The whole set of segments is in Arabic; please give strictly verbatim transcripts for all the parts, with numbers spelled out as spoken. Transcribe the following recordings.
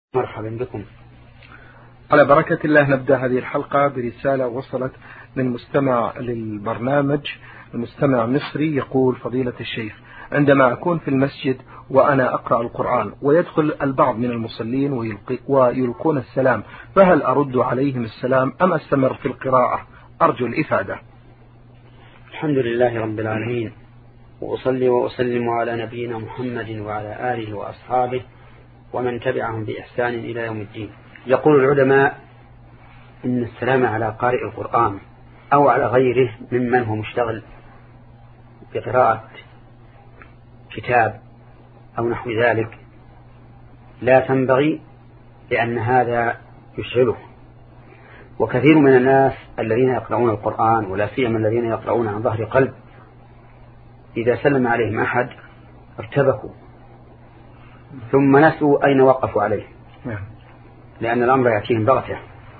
مرحبا بكم. على بركة الله نبدأ هذه الحلقة برسالة وصلت من مستمع للبرنامج، المستمع مصري يقول: فضيلة الشيخ، عندما أكون في المسجد وأنا أقرأ القرآن ويدخل البعض من المصلين ويلقي ويلقون السلام، فهل أرد عليهم السلام أم أستمر في القراءة؟ أرجو الإفادة. الحمد لله رب العالمين، وأصلي وأسلم على نبينا محمد وعلى آله وأصحابه ومن تبعهم بإحسان إلى يوم الدين. يقول العلماء إن السلام على قارئ القرآن أو على غيره ممن هو مشتغل بقراءة كتاب أو نحو ذلك لا تنبغي، لأن هذا يشغله. وكثير من الناس الذين يقرؤون القرآن ولا سيما الذين يقرؤون عن ظهر قلب إذا سلم عليهم أحد ارتبكوا ثم نسوا أين وقفوا عليه، لأن الأمر يأتيهم بغتة،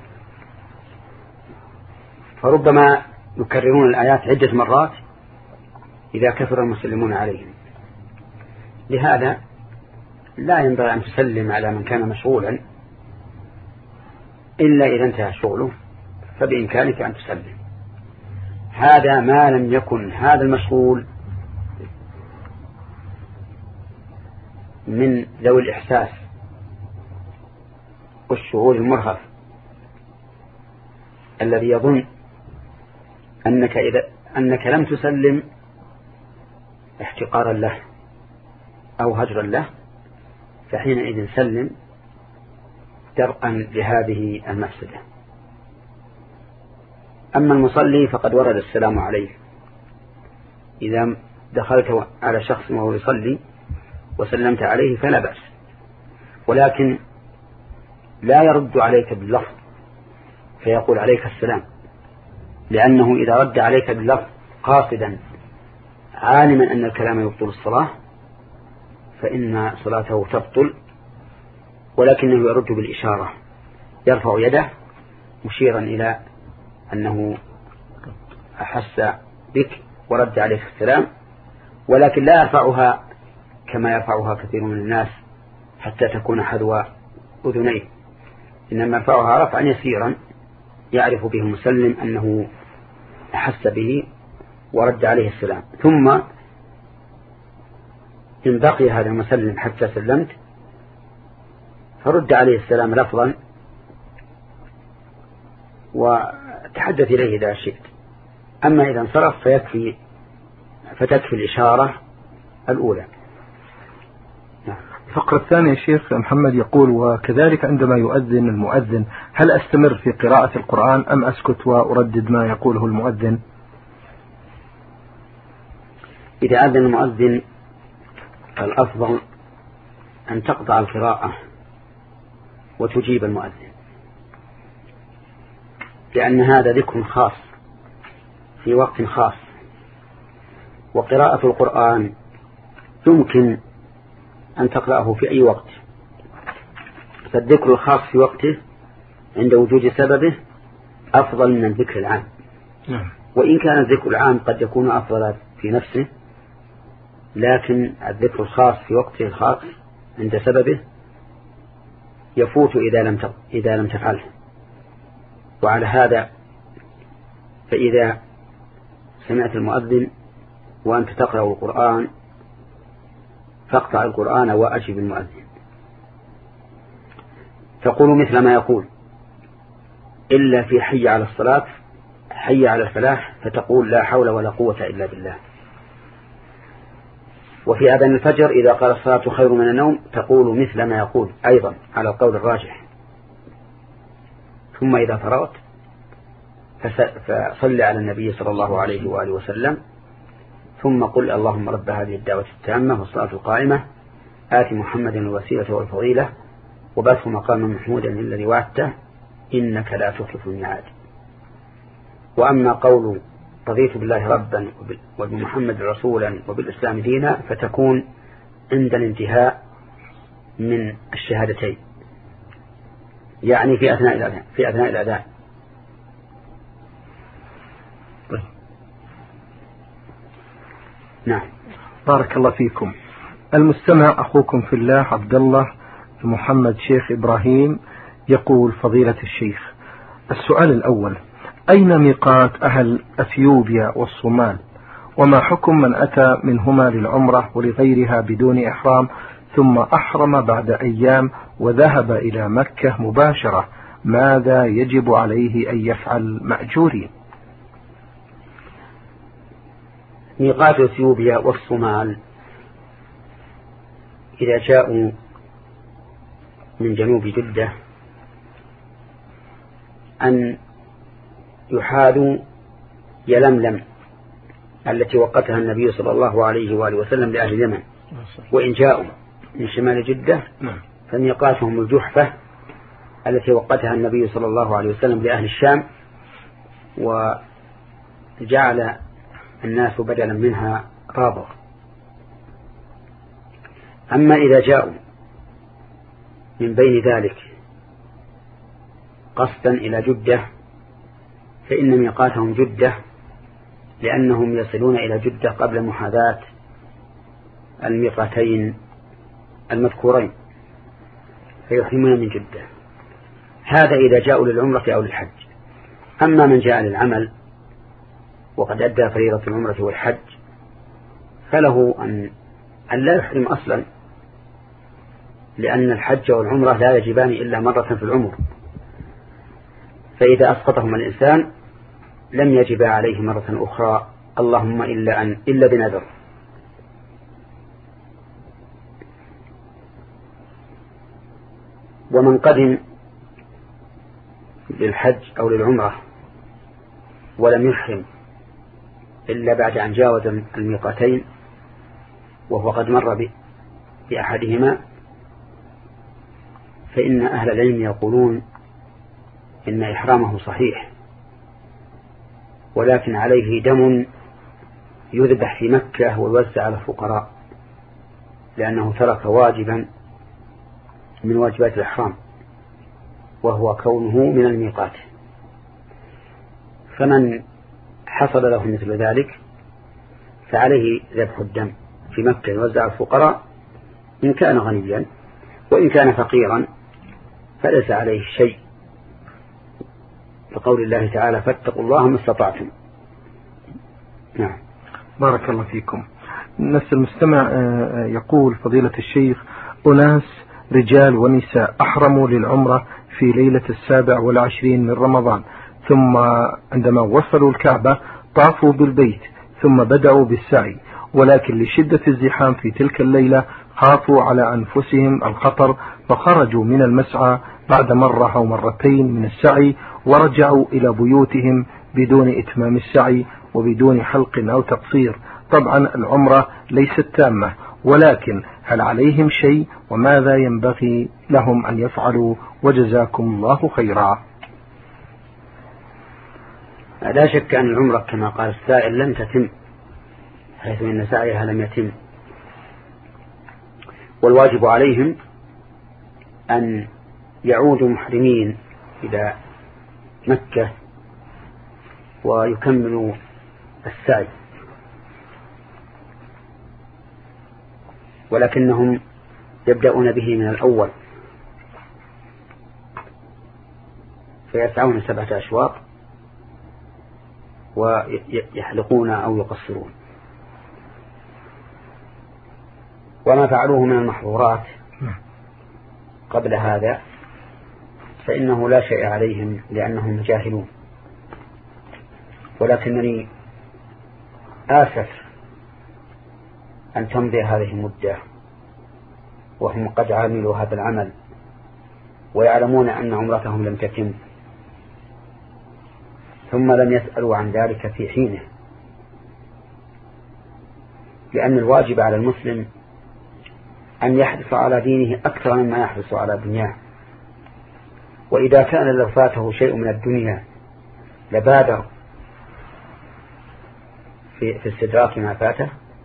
فربما يكررون الآيات عدة مرات إذا كثر المسلمون عليهم. لهذا لا ينبغي أن تسلم على من كان مشغولا إلا إذا انتهى شغله، فبإمكانك أن تسلم. هذا ما لم يكن هذا المشغول من ذوي الإحساس والشعور المرهف الذي يظن أنك, إذا أنك لم تسلم احتقارا له أو هجرا له، فحينئذ سلم درءا لهذه المفسدة. أما المصلي فقد ورد السلام عليه إذا دخلت على شخص وهو يصلي وسلمت عليه فلا بأس، ولكن لا يرد عليك باللفظ فيقول عليك السلام، لأنه إذا رد عليك باللفظ قاصدا عالما أن الكلام يبطل الصلاة فإن صلاته تبطل، ولكنه يرد بالإشارة، يرفع يده مشيرا إلى أنه أحس بك ورد عليك السلام، ولكن لا يرفعها كما يرفعها كثير من الناس حتى تكون حذو أذنيه، إنما يرفعها رفعا يسيرا يعرف به المسلم أنه أحس به ورد عليه السلام. ثم إن بقي هذا المسلم حتى سلمت فرد عليه السلام لفظا وتحدث إليه إذا شئت. أما إذا انصرف فيكفي فتكفي الإشارة الأولى. الفقرة الثانية شيخ محمد يقول: وكذلك عندما يؤذن المؤذن هل أستمر في قراءة القرآن أم أسكت وأردد ما يقوله المؤذن؟ إذا أذن المؤذن الأفضل أن تقطع القراءة وتجيب المؤذن، لأن هذا ذكر خاص في وقت خاص، وقراءة القرآن يمكن أن تقرأه في أي وقت، فالذكر الخاص في وقته عند وجود سببه أفضل من الذكر العام. وإن كان الذكر العام قد يكون أفضل في نفسه، لكن الذكر الخاص في وقته الخاص عند سببه يفوت إذا لم إذا لم تفعله. وعلى هذا فإذا سمعت المؤذن وأنت تقرأ القرآن فاقطع القرآن وأجب المؤذن، تقول مثل ما يقول إلا في حي على الصلاة حي على الفلاح فتقول لا حول ولا قوة إلا بالله. وفي أذان الفجر إذا قال الصلاة خير من النوم تقول مثل ما يقول أيضا على القول الراجح. ثم إذا فرغت فصل على النبي صلى الله عليه وآله وسلم، ثم قل اللهم رب هذه الدعوة التامة والصلاة القائمة آت محمد الوسيلة والفضيلة وبعثه مقاما محمودا الذي وعدته إنك لا تخلف الميعاد. وأما قول رضيت بالله ربا وبمحمد رسولا وبالإسلام دينا فتكون عند الانتهاء من الشهادتين، يعني في أثناء الأذان في أثناء الأذان. نعم. بارك الله فيكم. المستمع أخوكم في الله عبد الله محمد شيخ إبراهيم يقول فضيلة الشيخ: السؤال الأول: أين ميقات أهل أثيوبيا والصومال؟ وما حكم من أتى منهما للعمرة ولغيرها بدون إحرام ثم أحرم بعد أيام وذهب إلى مكة مباشرة، ماذا يجب عليه أن يفعل مأجورين؟ ميقات أثيوبيا والصومال إذا جاءوا من جنوب جدة أن يحاذوا يلملم التي وقتها النبي صلى الله عليه وآله وسلم لأهل اليمن، وإن جاءوا من شمال جدة فميقاتهم الجحفة التي وقتها النبي صلى الله عليه وسلم لأهل الشام، وجعل الناس بدلا منها رابغ. أما إذا جاءوا من بين ذلك قصدا إلى جدة فإن ميقاتهم جدة، لأنهم يصلون إلى جدة قبل محاذاة الميقاتين المذكورين فيحرمون من جدة. هذا إذا جاءوا للعمرة أو للحج. أما من جاء للعمل وقد أدى فريضة العمرة والحج فله أن أن لا يحرم أصلا، لأن الحج والعمرة لا يجبان إلا مرة في العمر، فإذا أسقطهما الإنسان لم يجب عليه مرة أخرى، اللهم إلا أن إلا بنذر. ومن قدم للحج أو للعمرة ولم يحرم إلا بعد أن جاوز الميقاتين وهو قد مر بأحدهما، فإن أهل العلم يقولون إن إحرامه صحيح، ولكن عليه دم يذبح في مكة ويوزع على الفقراء، لأنه ترك واجبا من واجبات الإحرام وهو كونه من الميقات. فمن حصل له مثل ذلك فعليه ذبح الدم في مكة يوزع على الفقراء إن كان غنيا، وإن كان فقيرا فليس عليه شيء، لقول الله تعالى فاتقوا الله ما استطعتم. نعم. بارك الله فيكم. نفس المستمع يقول فضيلة الشيخ: أناس رجال ونساء أحرموا للعمرة في ليلة السابع والعشرين من رمضان، ثم عندما وصلوا الكعبة طافوا بالبيت ثم بدأوا بالسعي، ولكن لشدة الزحام في تلك الليلة خافوا على أنفسهم الخطر فخرجوا من المسعى بعد مرة أو مرتين من السعي ورجعوا إلى بيوتهم بدون إتمام السعي وبدون حلق أو تقصير. طبعا العمرة ليست تامة، ولكن هل عليهم شيء وماذا ينبغي لهم أن يفعلوا؟ وجزاكم الله خيرا. لا شك أن العمرة كما قال السائل لن تتم، حيث إن سعيها لم يتم، والواجب عليهم أن يعودوا محرمين إلى مكة ويكملوا السعي، ولكنهم يبدأون به من الأول فيسعون سبعة أشواط ويحلقون أو يقصرون. وما فعلوه من المحظورات قبل هذا فإنه لا شيء عليهم لأنهم جاهلون، ولكنني آسف أن تمضي هذه المدة وهم قد عملوا هذا العمل ويعلمون أن عمرتهم لم تتم، ثم لم يسألوا عن ذلك في حينه، لأن الواجب على المسلم أن يحرص على دينه أكثر مما يحرص على دنياه. وإذا كان لو فاته شيء من الدنيا لبادر في, في استدراك ما فاته،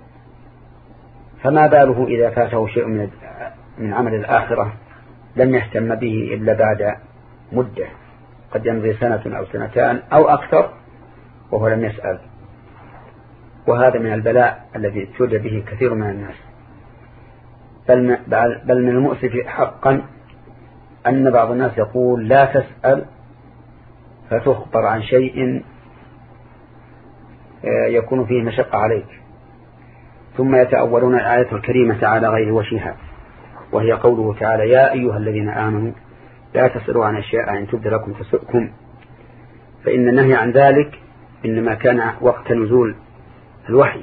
فما باله إذا فاته شيء من من عمل الآخرة لم يهتم به إلا بعد مدة، قد يمضي سنة أو سنتان أو أكثر وهو لم يسأل. وهذا من البلاء الذي ابتلي به كثير من الناس. بل بل من المؤسف حقا أن بعض الناس يقول لا تسأل فتخبر عن شيء يكون فيه مشقة عليك، ثم يتأولون الآية الكريمة على غير وجهها، وهي قوله تعالى: يا أيها الذين آمنوا لا تسألوا عن أشياء إن تبد لكم تسؤكم. فإن النهي عن ذلك إنما كان وقت نزول الوحي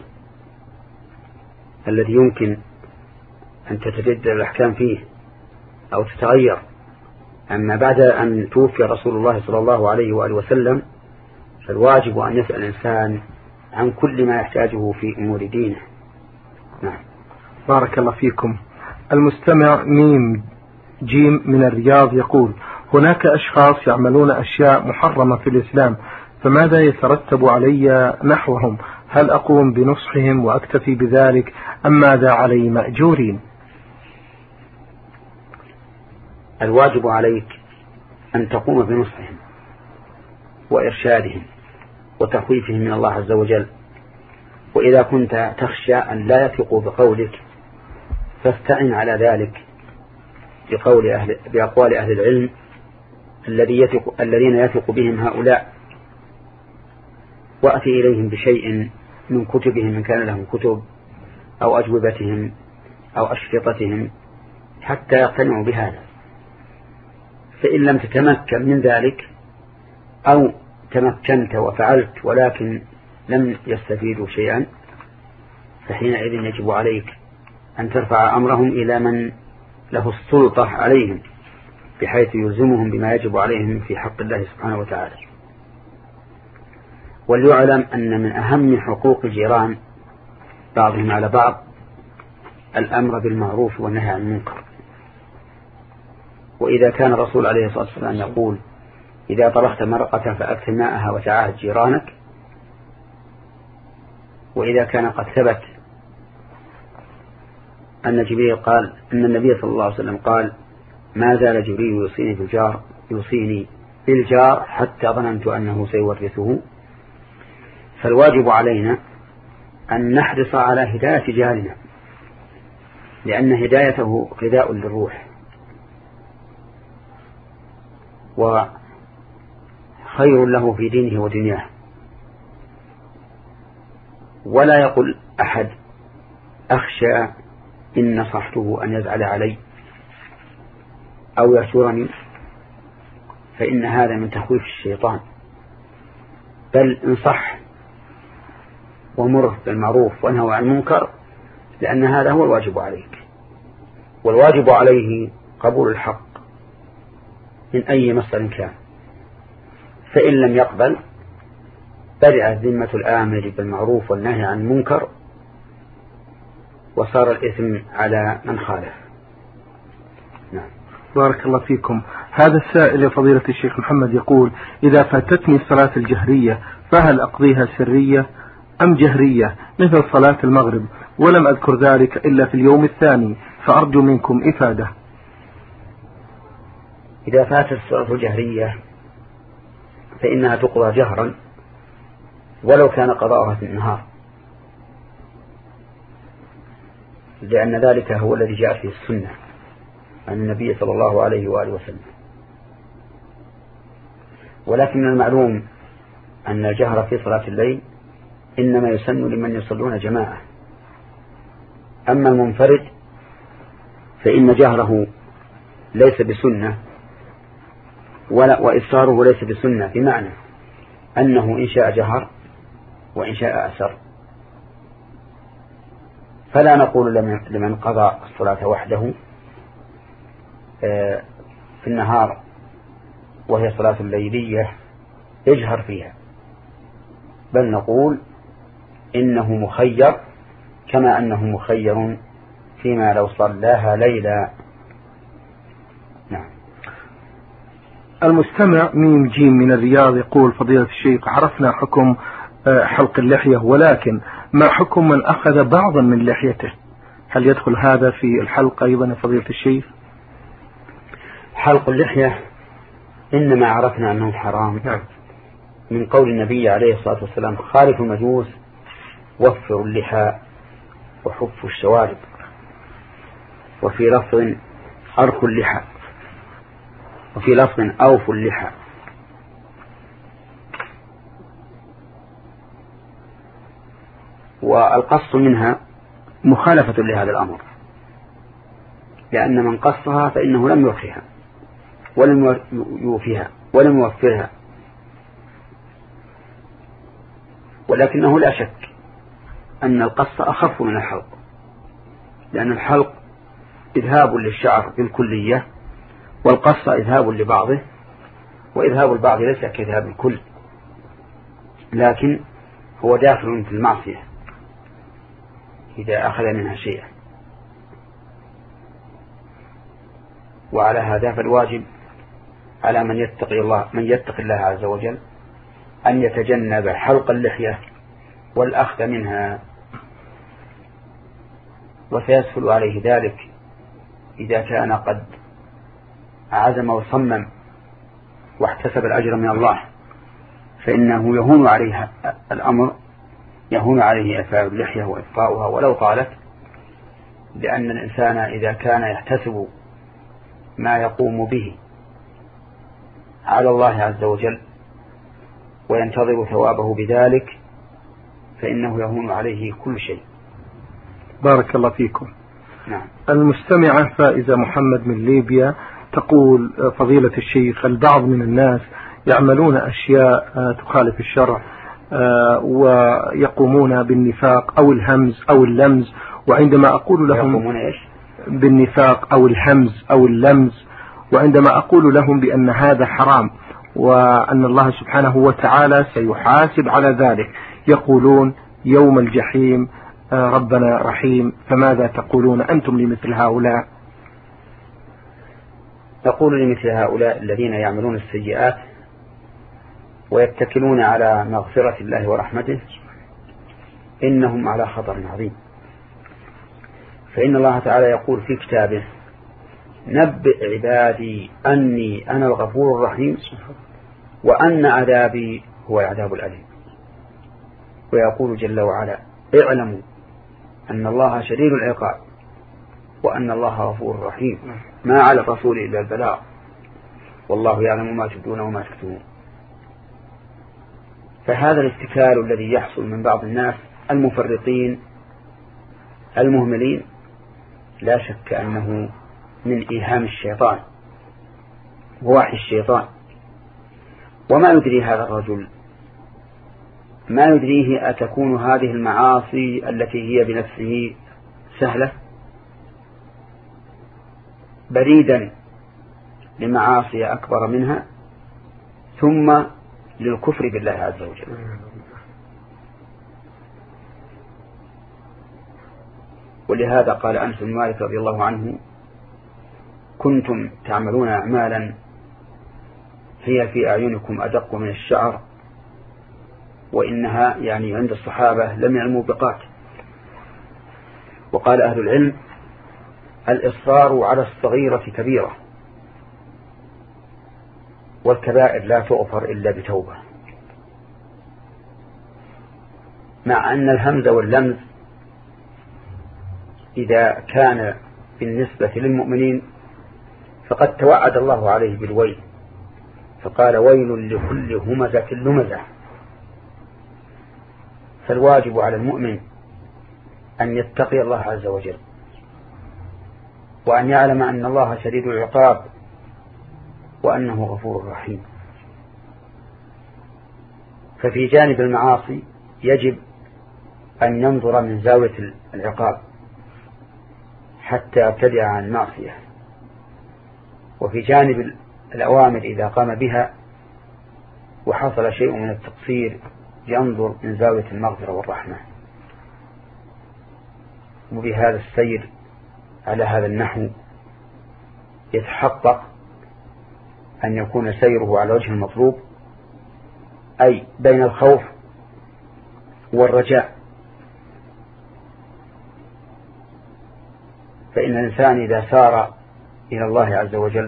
الذي يمكن أن تتجدد الأحكام فيه أو تتغير. أما بعد أن توفي رسول الله صلى الله عليه وآله وسلم فالواجب أن يسأل الإنسان عن كل ما يحتاجه في أمور دينه. نعم. بارك الله فيكم. المستمع ميم جيم من الرياض يقول: هناك أشخاص يعملون أشياء محرمة في الإسلام، فماذا يترتب علي نحوهم؟ هل أقوم بنصحهم وأكتفي بذلك أم ماذا علي مأجورين؟ الواجب عليك أن تقوم بنصحهم وإرشادهم وتخويفهم من الله عز وجل، وإذا كنت تخشى أن لا يثقوا بقولك فاستعن على ذلك بقول أهل بأقوال أهل العلم الذي يثق الذين يثق بهم هؤلاء، وأتي إليهم بشيء من كتبهم إن كان لهم كتب أو أجوبتهم أو أشرطتهم حتى يقتنعوا بهذا. فإن لم تتمكن من ذلك أو تمكنت وفعلت ولكن لم يستفيدوا شيئا، فحينئذ يجب عليك أن ترفع أمرهم إلى من له السلطة عليهم بحيث يلزمهم بما يجب عليهم في حق الله سبحانه وتعالى. وليعلم أن من أهم حقوق الجيران بعضهم على بعض الأمر بالمعروف والنهي عن المنكر. وإذا كان الرسول عليه الصلاة والسلام يقول: إذا طرحت مرقة فأكثر ماءها وتعاهد جيرانك، وإذا كان قد ثبت أن جبريل قال أن النبي صلى الله عليه وسلم قال: ما زال جبريل يوصيني بالجار يوصيني بالجار حتى ظننت أنه سيورثه. فالواجب علينا أن نحرص على هداية جارنا، لأن هدايته غذاء للروح وخير له في دينه ودنياه. ولا يقول أحد: أخشى إن نصحته أن يزعل علي أو يشورني، فإن هذا من تخويف الشيطان. بل انصح ومره بالمعروف وانهوا عن المنكر، لأن هذا هو الواجب عليك، والواجب عليه قبول الحق من أي مصدر كان. فإن لم يقبل برئت ذمة الآمر بالمعروف والنهي عن المنكر، وصار الإثم على من خالف. نعم. بارك الله فيكم. هذا السائل يا فضيلة الشيخ محمد يقول: إذا فاتتني الصلاة الجهرية فهل أقضيها سرية أم جهرية مثل صلاة المغرب، ولم أذكر ذلك إلا في اليوم الثاني، فأرجو منكم إفادة. إذا فاتت الصلاة الجهرية فإنها تقضى جهرا ولو كان قضاءها في النهار، لأن ذلك هو الذي جاء فيه السنة عن النبي صلى الله عليه وآله وسلم. ولكن المعلوم أن الجهر في صلاة الليل إنما يسن لمن يصلون جماعة. أما المنفرد فإن جهره ليس بسنة ولا وإصراره ليس بسنة، بمعنى أنه إن شاء جهر وإن شاء أسر. فلا نقول لمن قضى الصلاة وحده في النهار وهي صلاة الليلية اجهر فيها، بل نقول إنه مخير كما أنه مخير فيما لو صلاها ليلا. نعم. المستمع ميم جيم من الرياض يقول: فضيلة الشيخ، عرفنا حكم حلق اللحية، ولكن ما حكم من أخذ بعضا من لحيته؟ هل يدخل هذا في الحلق أيضا يا فضيلة الشيخ؟ حلق اللحية إنما عرفنا أنه حرام من قول النبي عليه الصلاة والسلام: خالف المجوس وفروا اللحى وحفوا الشوارب. وفي لفظ أرخ اللحى، وفي لفظ أوف اللحى. والقص منها مخالفة لهذا الأمر، لأن من قصها فإنه لم يوفيها ولم يوفيها ولم يوفرها، ولكنه لا شك أن القص أخف من الحلق، لأن الحلق إذهاب للشعر بالكلية، والقص إذهاب لبعضه، وإذهاب البعض ليس كإذهاب الكل، لكن هو داخل في المعصية إذا أخذ منها شيئا. وعلى هذا فالواجب على من يتقي الله من يتقي الله عز وجل أن يتجنب حلق اللحية والأخذ منها، وسيسهل عليه ذلك إذا كان قد عزم وصمم واحتسب الأجر من الله، فإنه يهون عليه الأمر، يهون عليه إعفاء اللحية وإبقاؤها ولو طالت، لأن الإنسان إذا كان يحتسب ما يقوم به على الله عز وجل وينتظر ثوابه بذلك فإنه يهون عليه كل شيء. بارك الله فيكم. نعم. المستمعة فائزة محمد من ليبيا تقول: فضيلة الشيخ، البعض من الناس يعملون أشياء تخالف الشرع ويقومون بالنفاق أو الهمز أو اللمز، وعندما أقول لهم يقومون إيش؟ بالنفاق أو الهمز أو اللمز، وعندما أقول لهم بأن هذا حرام وأن الله سبحانه وتعالى سيحاسب على ذلك، يقولون يوم الجحيم ربنا رحيم، فماذا تقولون أنتم لمثل هؤلاء؟ تقول لمثل هؤلاء الذين يعملون السيئات ويتكلون على مغفرة الله ورحمته إنهم على خطر عظيم، فإن الله تعالى يقول في كتابه: نبئ عبادي أني أنا الغفور الرحيم وأن عذابي هو العذاب الأليم. ويقول جل وعلا: اعلموا أن الله شديد العقاب وأن الله غفور رحيم، ما على الرسول إلا البلاغ والله يعلم ما تبدون وما تكتمون. فهذا الاتكال الذي يحصل من بعض الناس المفرطين المهملين لا شك أنه من إيهام الشيطان ووحي الشيطان. وما يدري هذا الرجل، ما يدريه أتكون هذه المعاصي التي هي بنفسه سهلة بريدا لمعاصي أكبر منها ثم للكفر بالله عز وجل. ولهذا قال أنس بن مالك رضي الله عنه: كنتم تعملون أعمالا هي في أعينكم أدق من الشعر وإنها يعني عند الصحابة لم يعلموا بقات. وقال أهل العلم: الإصرار على الصغيرة كبيرة، والكبائر لا تغفر إلا بتوبة. مع أن الهمز واللمز إذا كان بالنسبة للمؤمنين فقد توعد الله عليه بالويل، فقال: ويل لكل همزة لمزة. فالواجب على المؤمن أن يتقي الله عز وجل وأن يعلم أن الله شديد العقاب وأنه غفور رحيم. ففي جانب المعاصي يجب أن ينظر من زاوية العقاب حتى يبتدع عن المعصية، وفي جانب الأوامر إذا قام بها وحصل شيء من التقصير ينظر من زاوية المغفرة والرحمة. وبهذا السير على هذا النحو يتحقق أن يكون سيره على وجه المطلوب، أي بين الخوف والرجاء. فإن الإنسان إذا سار إلى الله عز وجل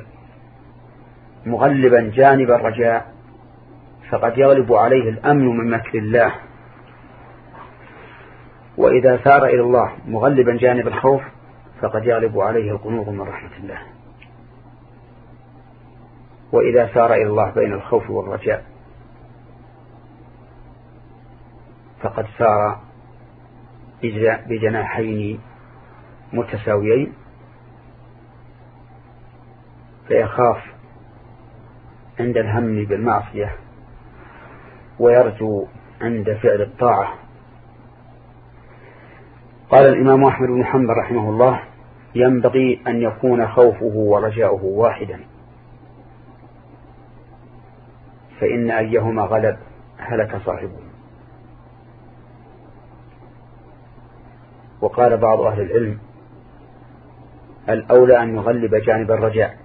مغلبا جانب الرجاء فقد يغلب عليه الأمن من مكر الله، وإذا سار إلى الله مغلبا جانب الخوف فقد يغلب عليه القنوط من رحمة الله. وإذا سار إلى الله بين الخوف والرجاء فقد سار بجناحين متساويين، فيخاف عند الهم بالمعصية ويرجو عند فعل الطاعة. قال الإمام أحمد بن حنبل رحمه الله: ينبغي أن يكون خوفه ورجاؤه واحدا، فإن أيهما غلب هلك صاحبه. وقال بعض أهل العلم: الأولى أن يغلب جانب الرجاء،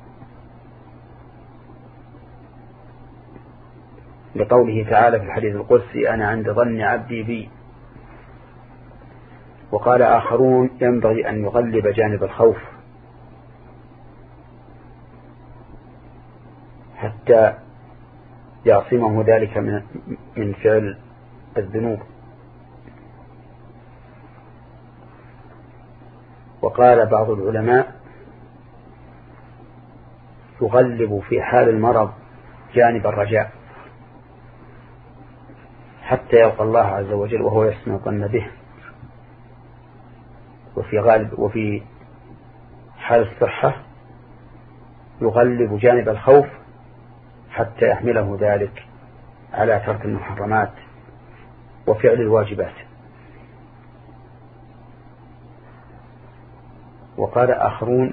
لقوله تعالى في الحديث القدسي: أنا عند ظن عبدي بي. وقال آخرون: ينبغي أن يغلب جانب الخوف حتى يعصمه ذلك من من فعل الذنوب. وقال بعض العلماء: يغلب في حال المرض جانب الرجاء حتى يلقى الله عز وجل وهو يحسن الظن به. وفي غالب وفي حال الصحة يغلب جانب الخوف حتى يحمله ذلك على ترك المحرمات وفعل الواجبات. وقال آخرون: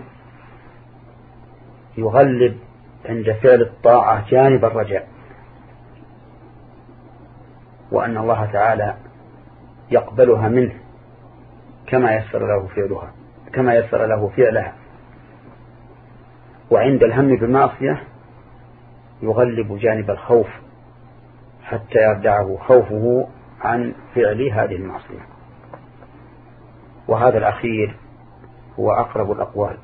يغلب عند فعل الطاعة جانب الرجاء، وأن الله تعالى يقبلها منه كما يسر له فعلها كما يسر له فعلها. وعند الهم بالمعصية يغلب جانب الخوف حتى يردعه خوفه عن فعل هذه المعصية. وهذا الأخير هو أقرب الأقوال،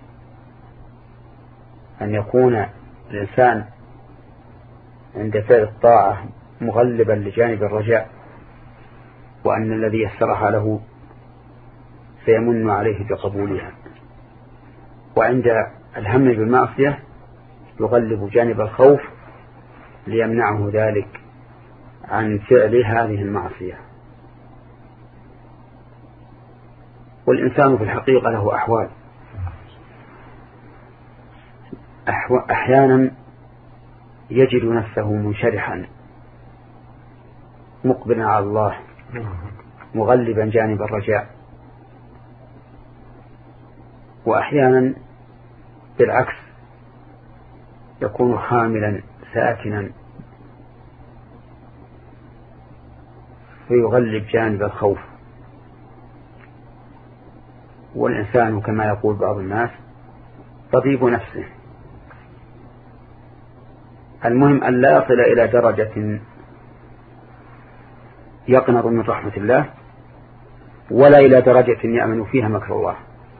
أن يكون الإنسان عند فعل الطاعة مغلبا لجانب الرجاء، وأن الذي يسرها له سيمن عليه بقبولها. وعند الهم بالمعصية يغلب جانب الخوف ليمنعه ذلك عن فعل هذه المعصية. والإنسان في الحقيقة له أحوال، أحيانا يجد نفسه منشرحا مقبلا على الله مغلبا جانب الرجاء، وأحيانا بالعكس يكون خاملا ساكنا فيغلب جانب الخوف. والإنسان كما يقول بعض الناس طبيب نفسه. المهم أن لا يصل إلى درجة يقنط من رحمة الله، ولا إلى درجة يأمن فيها مكر الله.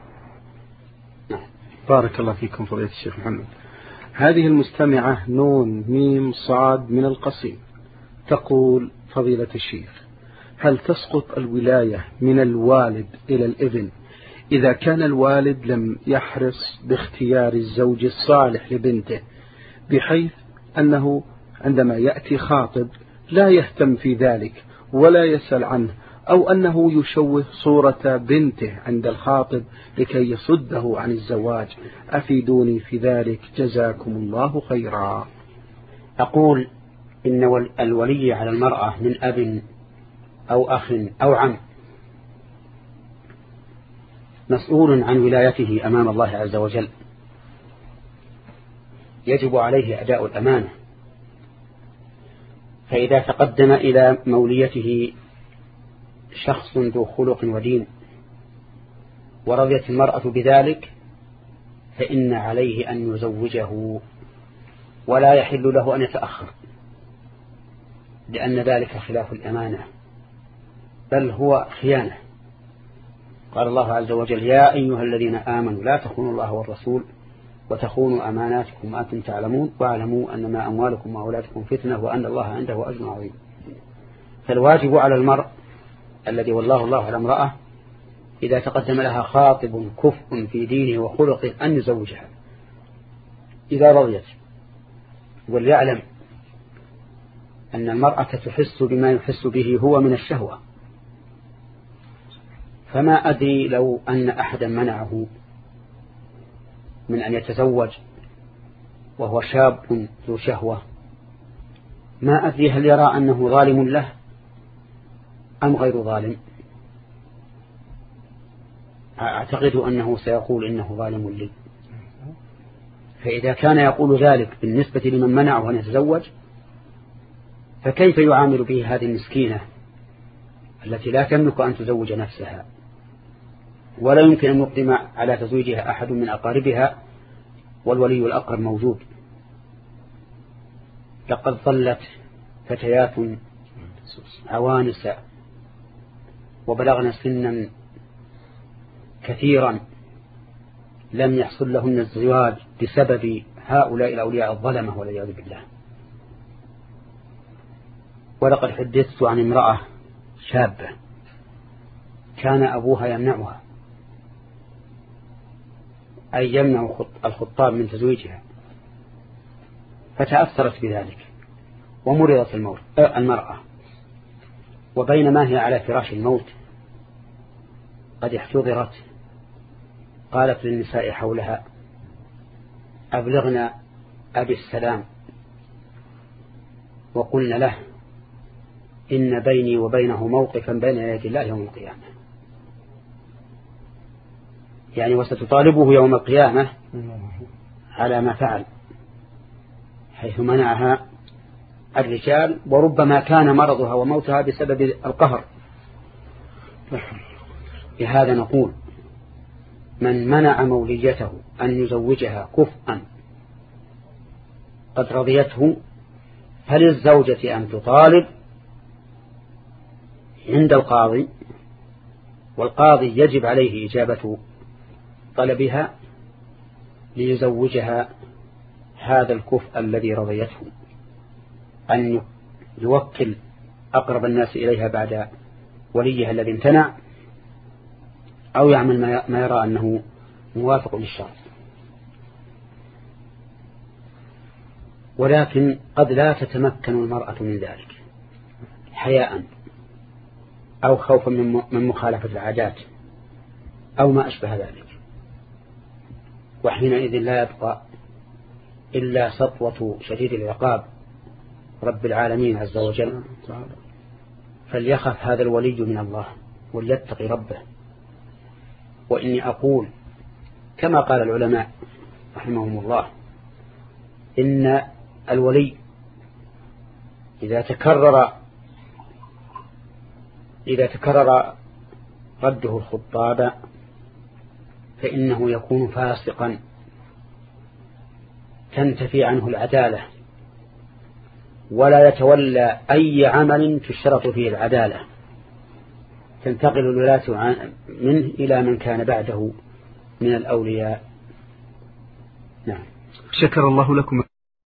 بارك الله فيكم فضيلة الشيخ محمد. هذه المستمعة نون ميم صاد من القصيم تقول: فضيلة الشيخ، هل تسقط الولاية من الوالد إلى الابن إذا كان الوالد لم يحرص باختيار الزوج الصالح لبنته، بحيث أنه عندما يأتي خاطب لا يهتم في ذلك ولا يسأل عنه، أو أنه يشوه صورة بنته عند الخاطب لكي يصده عن الزواج؟ أفيدوني في ذلك جزاكم الله خيرا. أقول إن الولي على المرأة من أب أو أخ أو عم مسؤول عن ولايته أمام الله عز وجل، يجب عليه أداء الأمانة. فإذا تقدم إلى موليته شخص ذو خلق ودين ورضيت المرأة بذلك فإن عليه أن يزوجه، ولا يحل له أن يتأخر، لأن ذلك خلاف الأمانة بل هو خيانة. قال الله عز وجل: يا أيها الذين آمنوا لا تخونوا الله والرسول وتخونوا أماناتكم وأنتم تعلمون واعلموا أنما أموالكم وأولادكم فتنة وأن الله عنده أجر عظيم. فالواجب على المرء الذي والله الله على امرأة إذا تقدم لها خاطب كفء في دينه وخلقه أن يزوجها إذا رضيت، وليعلم أن المرأة تحس بما يحس به هو من الشهوة. فما أدري لو أن أحدا منعه من أن يتزوج وهو شاب ذو شهوة، ما أدري هل يرى أنه ظالم له أم غير ظالم. أعتقد أنه سيقول إنه ظالم لي. فإذا كان يقول ذلك بالنسبة لمن منعه أن يتزوج، فكيف يعامل به هذه المسكينة التي لا تملك أن تزوج نفسها ولا يمكن أن يقدم على تزويجها أحد من أقاربها والولي الأقرب موجود؟ لقد ظلت فتيات عوانس وبلغن سنا كثيرا لم يحصل لهن الزواج بسبب هؤلاء الأولياء الظلمة والعياذ بالله. ولقد حدثت عن امرأة شابة كان أبوها يمنعها، أي يمنع الخطاب من تزويجها، فتأثرت بذلك ومرضت الموت المرأة، وبينما هي على فراش الموت قد احتضرت قالت للنساء حولها: أبلغنا أبي السلام وقلنا له إن بيني وبينه موقفا بين يدي الله يوم القيامة. يعني وستطالبه يوم القيامة على ما فعل، حيث منعها الرجال، وربما كان مرضها وموتها بسبب القهر. لهذا نقول: من منع موليته أن يزوجها كفءا قد رضيته، فللزوجة أن تطالب عند القاضي، والقاضي يجب عليه إجابة طلبها ليزوجها هذا الكفء الذي رضيته، أن يوكل أقرب الناس إليها بعد وليها الذي امتنع، أو يعمل ما يرى أنه موافق للشرع. ولكن قد لا تتمكن المرأة من ذلك حياء أو خوفا من مخالفة العادات أو ما أشبه ذلك، وحينئذ لا يبقى إلا سطوة شديد العقاب رب العالمين عز وجل. فليخف هذا الولي من الله وليتقي ربه. وإني أقول كما قال العلماء رحمهم الله: إن الولي إذا تكرر إذا تكرر رده الخطاب فإنه يكون فاسقا تنتفي عنه العدالة، ولا يتولى أي عمل تشترط فيه العدالة، تنتقل الولاة منه إلى من كان بعده من الأولياء. نعم. شكر الله لكم.